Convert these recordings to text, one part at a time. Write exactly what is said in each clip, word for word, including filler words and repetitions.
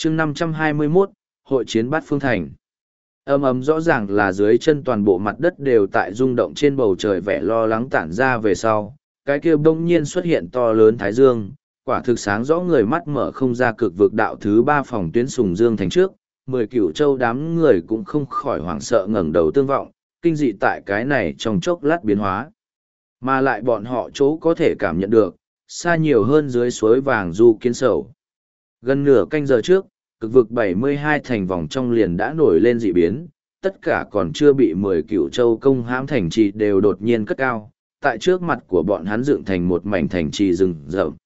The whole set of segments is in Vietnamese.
chương năm trăm hai mươi mốt, hội chiến bát phương thành. Âm ấm rõ ràng là dưới chân toàn bộ mặt đất đều tại rung động, trên bầu trời vẻ lo lắng tản ra về sau. Cái kia bỗng nhiên xuất hiện to lớn thái dương, quả thực sáng rõ người mắt mở không ra cực vực đạo thứ ba phòng tuyến sùng dương thành trước. Mười cửu châu đám người cũng không khỏi hoảng sợ ngẩng đầu tương vọng, kinh dị tại cái này trong chốc lát biến hóa. Mà lại bọn họ chỗ có thể cảm nhận được, xa nhiều hơn dưới suối vàng du kiến sầu. Gần nửa canh giờ trước, cực vực bảy mươi hai thành vòng trong liền đã nổi lên dị biến, tất cả còn chưa bị mười cửu châu công hãm thành trì đều đột nhiên cất cao, tại trước mặt của bọn hắn dựng thành một mảnh thành trì rừng rậm.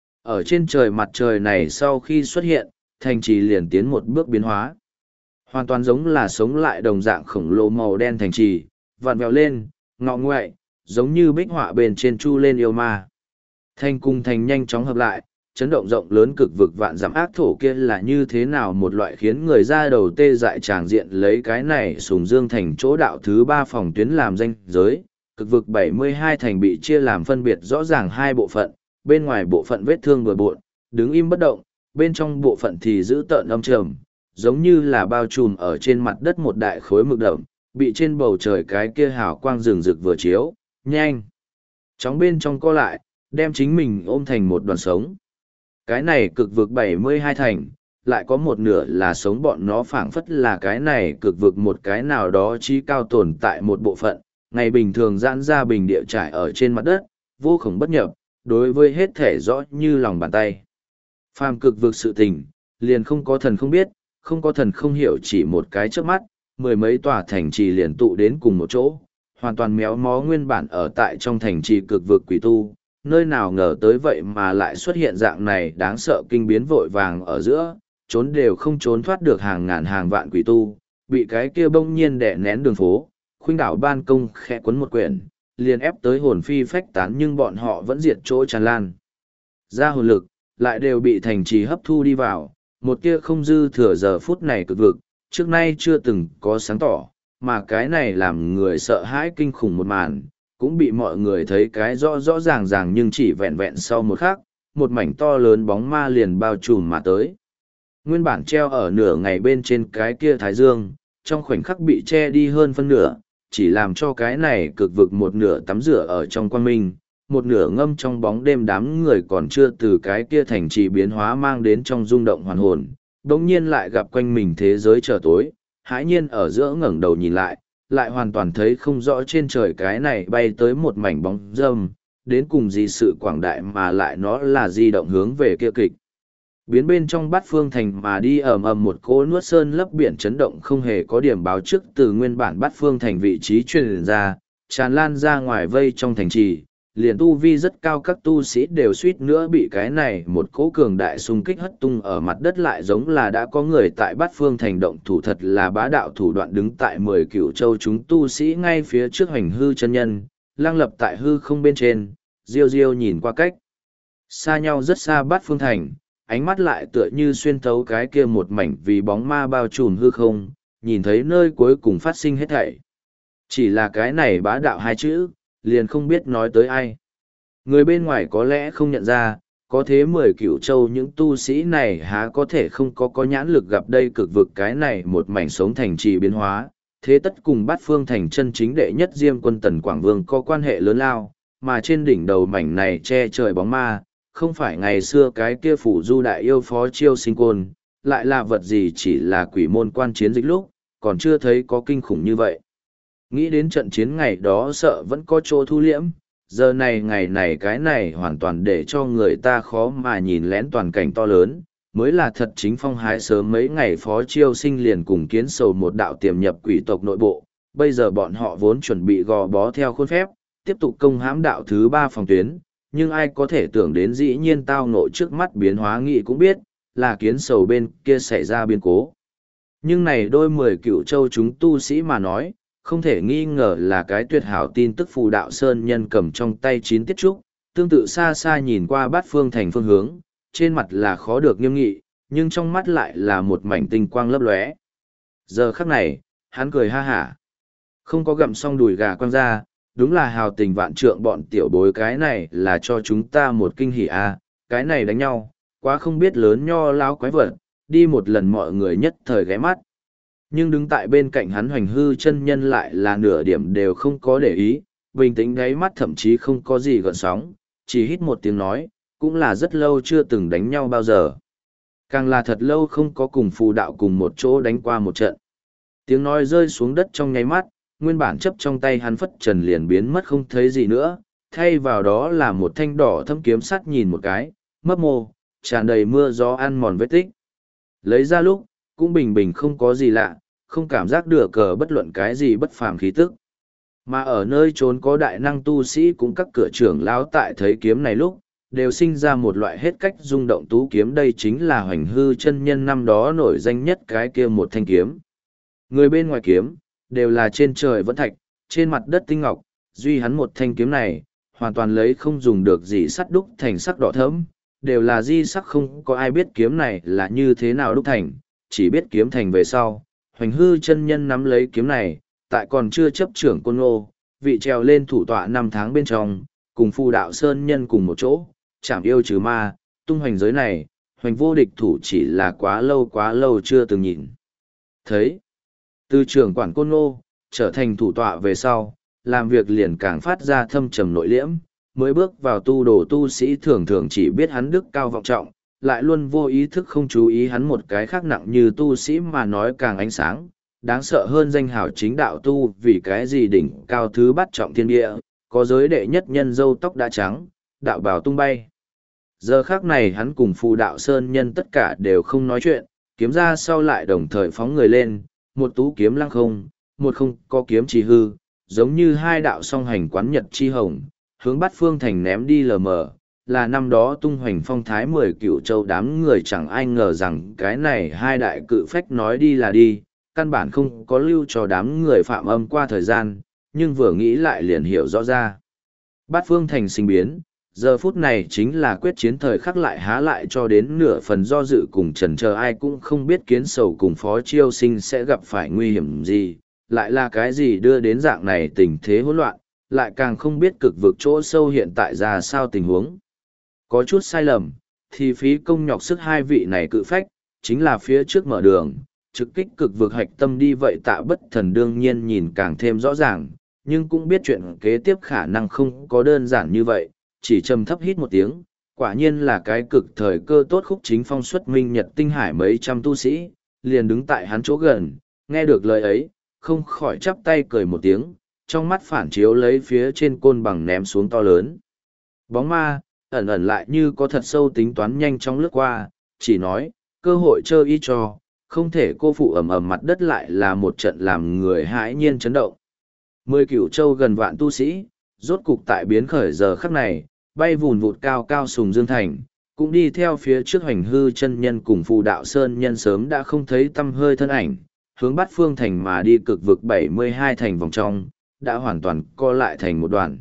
Ở trên trời mặt trời này sau khi xuất hiện, thành trì liền tiến một bước biến hóa. Hoàn toàn giống là sống lại đồng dạng khổng lồ màu đen thành trì, vặn vẹo lên, ngọ ngoại, giống như bích họa bên trên chu lên yêu ma. Thành cung thành nhanh chóng hợp lại, chấn động rộng lớn cực vực vạn dặm ác thổ kia là như thế nào một loại khiến người ra đầu tê dại tràng diện, lấy cái này sùng dương thành chỗ đạo thứ ba phòng tuyến làm danh giới. Cực vực bảy mươi hai thành bị chia làm phân biệt rõ ràng hai bộ phận, bên ngoài bộ phận vết thương bừa bộn, đứng im bất động, bên trong bộ phận thì giữ tợn âm trầm, giống như là bao trùm ở trên mặt đất một đại khối mực đậm, bị trên bầu trời cái kia hào quang rừng rực vừa chiếu, nhanh chóng bên trong co lại, đem chính mình ôm thành một đoàn sống. Cái này cực vực bảy mươi hai thành, lại có một nửa là sống, bọn nó phảng phất là cái này cực vực một cái nào đó trí cao tồn tại một bộ phận, ngày bình thường giãn ra bình địa trải ở trên mặt đất, vô khổng bất nhập, đối với hết thể rõ như lòng bàn tay. Phàm cực vực sự tình, liền không có thần không biết, không có thần không hiểu, chỉ một cái chớp mắt, mười mấy tòa thành trì liền tụ đến cùng một chỗ, hoàn toàn méo mó nguyên bản ở tại trong thành trì cực vực quỷ tu, nơi nào ngờ tới vậy mà lại xuất hiện dạng này đáng sợ kinh biến, vội vàng ở giữa, trốn đều không trốn thoát được hàng ngàn hàng vạn quỷ tu, bị cái kia bỗng nhiên đè nén đường phố, khuynh đảo ban công khẽ quấn một quyển, liền ép tới hồn phi phách tán, nhưng bọn họ vẫn diệt chỗ tràn lan. Ra hồn lực, lại đều bị thành trì hấp thu đi vào, một tia không dư thừa giờ phút này cực vực, trước nay chưa từng có sáng tỏ, mà cái này làm người sợ hãi kinh khủng một màn, cũng bị mọi người thấy cái rõ rõ ràng ràng, nhưng chỉ vẹn vẹn sau một khắc, một mảnh to lớn bóng ma liền bao trùm mà tới. Nguyên bản treo ở nửa ngày bên trên cái kia thái dương, trong khoảnh khắc bị che đi hơn phân nửa, chỉ làm cho cái này cực vực một nửa tắm rửa ở trong quang minh, một nửa ngâm trong bóng đêm. Đám người còn chưa từ cái kia thành trì biến hóa mang đến trong rung động hoàn hồn, đống nhiên lại gặp quanh mình thế giới trở tối, hãi nhiên ở giữa ngẩng đầu nhìn lại, lại hoàn toàn thấy không rõ trên trời cái này bay tới một mảnh bóng râm, đến cùng gì sự quảng đại mà lại nó là di động hướng về kia kịch. Biến bên trong bát phương thành mà đi, ầm ầm một cỗ nuốt sơn lấp biển chấn động không hề có điểm báo trước từ nguyên bản bát phương thành vị trí truyền ra, tràn lan ra ngoài vây trong thành trì, liền tu vi rất cao các tu sĩ đều suýt nữa bị cái này một cỗ cường đại xung kích hất tung ở mặt đất, lại giống là đã có người tại bát phương thành động thủ, thật là bá đạo thủ đoạn. Đứng tại mười cửu châu chúng tu sĩ ngay phía trước hoành hư chân nhân, lang lập tại hư không bên trên, diêu diêu nhìn qua cách xa nhau rất xa bát phương thành, ánh mắt lại tựa như xuyên thấu cái kia một mảnh vì bóng ma bao trùm hư không, nhìn thấy nơi cuối cùng phát sinh hết thảy. Chỉ là cái này bá đạo hai chữ, liền không biết nói tới ai. Người bên ngoài có lẽ không nhận ra, có thế mười cửu châu những tu sĩ này há có thể không có có nhãn lực gặp đây cực vực cái này một mảnh sống thành trì biến hóa, thế tất cùng bát phương thành chân chính đệ nhất Diêm quân Tần Quảng Vương có quan hệ lớn lao, mà trên đỉnh đầu mảnh này che trời bóng ma, không phải ngày xưa cái kia phủ du đại yêu Phó Chiêu Sinh Côn, lại là vật gì, chỉ là quỷ môn quan chiến dịch lúc, còn chưa thấy có kinh khủng như vậy. Nghĩ đến trận chiến ngày đó sợ vẫn có chỗ thu liễm, giờ này ngày này cái này hoàn toàn để cho người ta khó mà nhìn lén toàn cảnh to lớn, mới là thật chính phong hái. Sớm mấy ngày Phó Chiêu Sinh liền cùng Kiến Sầu một đạo tiềm nhập quỷ tộc nội bộ, bây giờ bọn họ vốn chuẩn bị gò bó theo khuôn phép, tiếp tục công hãm đạo thứ ba phòng tuyến, nhưng ai có thể tưởng đến dĩ nhiên tao ngộ trước mắt biến hóa, nghị cũng biết, là Kiến Sầu bên kia xảy ra biến cố. Nhưng này đôi mười cựu châu chúng tu sĩ mà nói, không thể nghi ngờ là cái tuyệt hảo tin tức. Phù Đạo Sơn nhân cầm trong tay chín tiết trúc, tương tự xa xa nhìn qua bát phương thành phương hướng, trên mặt là khó được nghiêm nghị, nhưng trong mắt lại là một mảnh tinh quang lấp lóe. Giờ khắc này, hắn cười ha hả, không có gặm xong đùi gà quăng ra, đúng là hào tình vạn trượng bọn tiểu bối, cái này là cho chúng ta một kinh hỉ a, cái này đánh nhau, quá không biết lớn nho lão quái vật, đi một lần mọi người nhất thời ghé mắt. Nhưng đứng tại bên cạnh hắn Hoành Hư chân nhân lại là nửa điểm đều không có để ý, bình tĩnh gáy mắt thậm chí không có gì gợn sóng, chỉ hít một tiếng nói, cũng là rất lâu chưa từng đánh nhau bao giờ. Càng là thật lâu không có cùng phù đạo cùng một chỗ đánh qua một trận. Tiếng nói rơi xuống đất trong nháy mắt, nguyên bản chấp trong tay hắn phất trần liền biến mất không thấy gì nữa, thay vào đó là một thanh đỏ thâm kiếm sắt nhìn một cái, mấp mô, tràn đầy mưa gió ăn mòn vết tích. Lấy ra lúc, cũng bình bình không có gì lạ, không cảm giác được cờ bất luận cái gì bất phàm khí tức. Mà ở nơi trốn có đại năng tu sĩ cũng các cửa trưởng lão tại thấy kiếm này lúc, đều sinh ra một loại hết cách rung động tú kiếm, đây chính là Hoành Hư chân nhân năm đó nổi danh nhất cái kia một thanh kiếm. Người bên ngoài kiếm, đều là trên trời vẫn thạch, trên mặt đất tinh ngọc, duy hắn một thanh kiếm này, hoàn toàn lấy không dùng được gì sắt đúc thành sắc đỏ thẫm, đều là di sắc, không có ai biết kiếm này là như thế nào đúc thành, chỉ biết kiếm thành về sau. Hoành Hư chân nhân nắm lấy kiếm này, tại còn chưa chấp trưởng Côn Ngô, vị trèo lên thủ tọa năm tháng bên trong, cùng Phù Đạo Sơn nhân cùng một chỗ, chảm yêu trừ ma, tung hoành giới này, hoành vô địch thủ chỉ là quá lâu quá lâu chưa từng nhìn. Thấy, từ trưởng quản Côn Ngô, trở thành thủ tọa về sau, làm việc liền càng phát ra thâm trầm nội liễm, mới bước vào tu đồ tu sĩ thường thường chỉ biết hắn đức cao vọng trọng, lại luôn vô ý thức không chú ý hắn một cái khác nặng như tu sĩ mà nói càng ánh sáng, đáng sợ hơn danh hào chính đạo tu, vì cái gì đỉnh cao thứ bắt trọng thiên địa, có giới đệ nhất nhân râu tóc đã trắng, đạo bào tung bay. Giờ khác này hắn cùng Phù Đạo Sơn nhân tất cả đều không nói chuyện, kiếm ra sau lại đồng thời phóng người lên, một tú kiếm lăng không, một không có kiếm trì hư, giống như hai đạo song hành quán nhật chi hồng, hướng Bát Phương Thành ném đi lờ mờ. Là năm đó tung hoành phong thái mười cựu châu, đám người chẳng ai ngờ rằng cái này hai đại cự phách nói đi là đi, căn bản không có lưu cho đám người phạm âm qua thời gian, nhưng vừa nghĩ lại liền hiểu rõ ra. Bát Phương Thành sinh biến, giờ phút này chính là quyết chiến thời khắc, lại há lại cho đến nửa phần do dự cùng chần chờ, ai cũng không biết Kiến Sầu cùng Phó Chiêu Sinh sẽ gặp phải nguy hiểm gì, lại là cái gì đưa đến dạng này tình thế hỗn loạn, lại càng không biết cực vực chỗ sâu hiện tại ra sao tình huống. Có chút sai lầm, thì phí công nhọc sức hai vị này cự phách, chính là phía trước mở đường, trực kích cực vực hạch tâm đi. Vậy Tạ Bất Thần đương nhiên nhìn càng thêm rõ ràng, nhưng cũng biết chuyện kế tiếp khả năng không có đơn giản như vậy, chỉ trầm thấp hít một tiếng, quả nhiên là cái cực thời cơ tốt. Khúc Chính Phong xuất minh nhật tinh hải mấy trăm tu sĩ, liền đứng tại hắn chỗ gần, nghe được lời ấy, không khỏi chắp tay cười một tiếng, trong mắt phản chiếu lấy phía trên côn bằng ném xuống to lớn. Bóng ma, ẩn ẩn lại như có thật sâu tính toán nhanh chóng lướt qua, chỉ nói, cơ hội chơi y cho, không thể cô phụ. Ầm ầm mặt đất lại là một trận làm người hãi nhiên chấn động. Mười cửu châu gần vạn tu sĩ, rốt cục tại biến khởi giờ khắc này, bay vùn vụt cao cao sùng dương thành, cũng đi theo phía trước Hoành Hư chân nhân cùng Phù Đạo Sơn nhân sớm đã không thấy tăm hơi thân ảnh, hướng Bát Phương Thành mà đi. Cực vực bảy mươi hai thành vòng trong, đã hoàn toàn co lại thành một đoàn.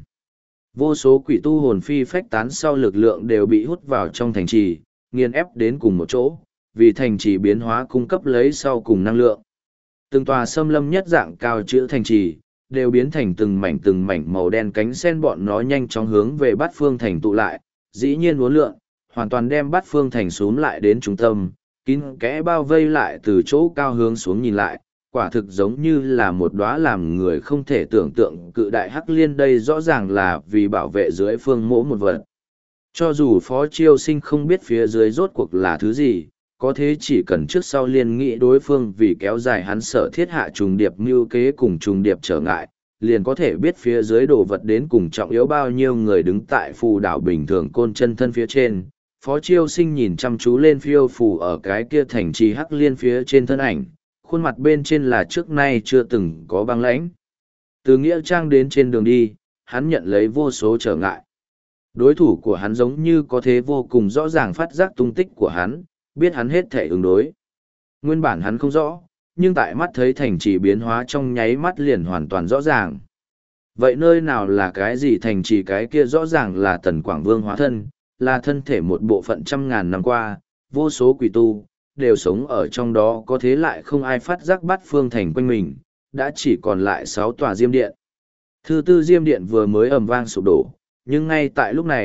Vô số quỷ tu hồn phi phách tán sau lực lượng đều bị hút vào trong thành trì, nghiền ép đến cùng một chỗ, vì thành trì biến hóa cung cấp lấy sau cùng năng lượng. Từng tòa xâm lâm nhất dạng cao chữ thành trì, đều biến thành từng mảnh từng mảnh màu đen cánh sen, bọn nó nhanh chóng hướng về Bát Phương Thành tụ lại, dĩ nhiên uốn lượn, hoàn toàn đem Bát Phương Thành xuống lại đến trung tâm, kín kẽ bao vây lại. Từ chỗ cao hướng xuống nhìn lại, quả thực giống như là một đóa làm người không thể tưởng tượng cự đại hắc liên. Đây rõ ràng là vì bảo vệ dưới phương mỗ một vật. Cho dù Phó Chiêu Sinh không biết phía dưới rốt cuộc là thứ gì, có thế chỉ cần trước sau liên nghĩ đối phương vì kéo dài hắn sở thiết hạ trùng điệp mưu kế cùng trùng điệp trở ngại, liền có thể biết phía dưới đồ vật đến cùng trọng yếu bao nhiêu. Người đứng tại phù đảo bình thường côn chân thân phía trên, Phó Chiêu Sinh nhìn chăm chú lên phiêu phù ở cái kia thành trì hắc liên phía trên thân ảnh, khuôn mặt bên trên là trước nay chưa từng có băng lãnh. Từ Nghĩa Trang đến trên đường đi, hắn nhận lấy vô số trở ngại. Đối thủ của hắn giống như có thế vô cùng rõ ràng phát giác tung tích của hắn, biết hắn hết thể ứng đối. Nguyên bản hắn không rõ, nhưng tại mắt thấy thành trì biến hóa trong nháy mắt liền hoàn toàn rõ ràng. Vậy nơi nào là cái gì thành trì, cái kia rõ ràng là Tần Quảng Vương hóa thân, là thân thể một bộ phận trăm ngàn năm qua, vô số quỷ tu, đều sống ở trong đó, có thế lại không ai phát giác Bát Phương Thành quanh mình, đã chỉ còn lại sáu tòa diêm điện. Thứ tư diêm điện vừa mới ầm vang sụp đổ, nhưng ngay tại lúc này,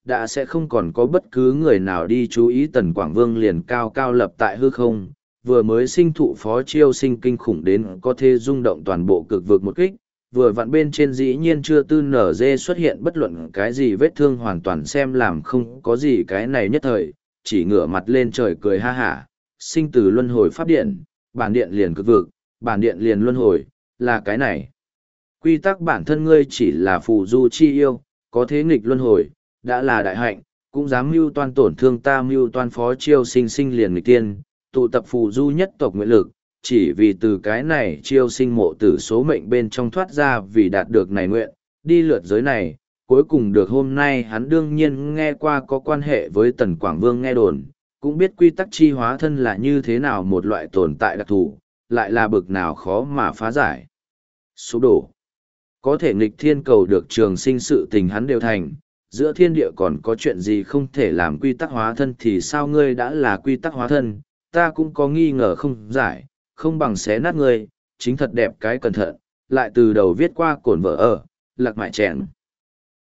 đã sẽ không còn có bất cứ người nào đi chú ý Tần Quảng Vương liền cao cao lập tại hư không, vừa mới sinh thụ phó chiêu sinh kinh khủng đến có thể rung động toàn bộ cực vực một kích, vừa vặn bên trên dĩ nhiên chưa tư nở dê xuất hiện bất luận cái gì vết thương hoàn toàn xem làm không có gì cái này nhất thời, chỉ ngửa mặt lên trời cười ha hả, sinh từ luân hồi pháp điện, bản điện liền cực vực, bản điện liền luân hồi, là cái này. Quy tắc bản thân ngươi chỉ là phù du chi yêu, có thế nghịch luân hồi, đã là đại hạnh, cũng dám mưu toan tổn thương ta mưu toan phó chiêu sinh sinh liền nghịch tiên, tụ tập phù du nhất tộc nguyện lực, chỉ vì từ cái này chiêu sinh mộ tử số mệnh bên trong thoát ra vì đạt được này nguyện, đi lượt giới này, cuối cùng được hôm nay hắn đương nhiên nghe qua có quan hệ với Tần Quảng Vương nghe đồn, cũng biết quy tắc chi hóa thân là như thế nào một loại tồn tại đặc thù, lại là bực nào khó mà phá giải. Số đổ. Có thể nghịch thiên cầu được trường sinh sự tình hắn đều thành, giữa thiên địa còn có chuyện gì không thể làm quy tắc hóa thân thì sao ngươi đã là quy tắc hóa thân, ta cũng có nghi ngờ không giải, không bằng xé nát ngươi, chính thật đẹp cái cẩn thận, lại từ đầu viết qua cổn vợ ở, lạc mại chèn.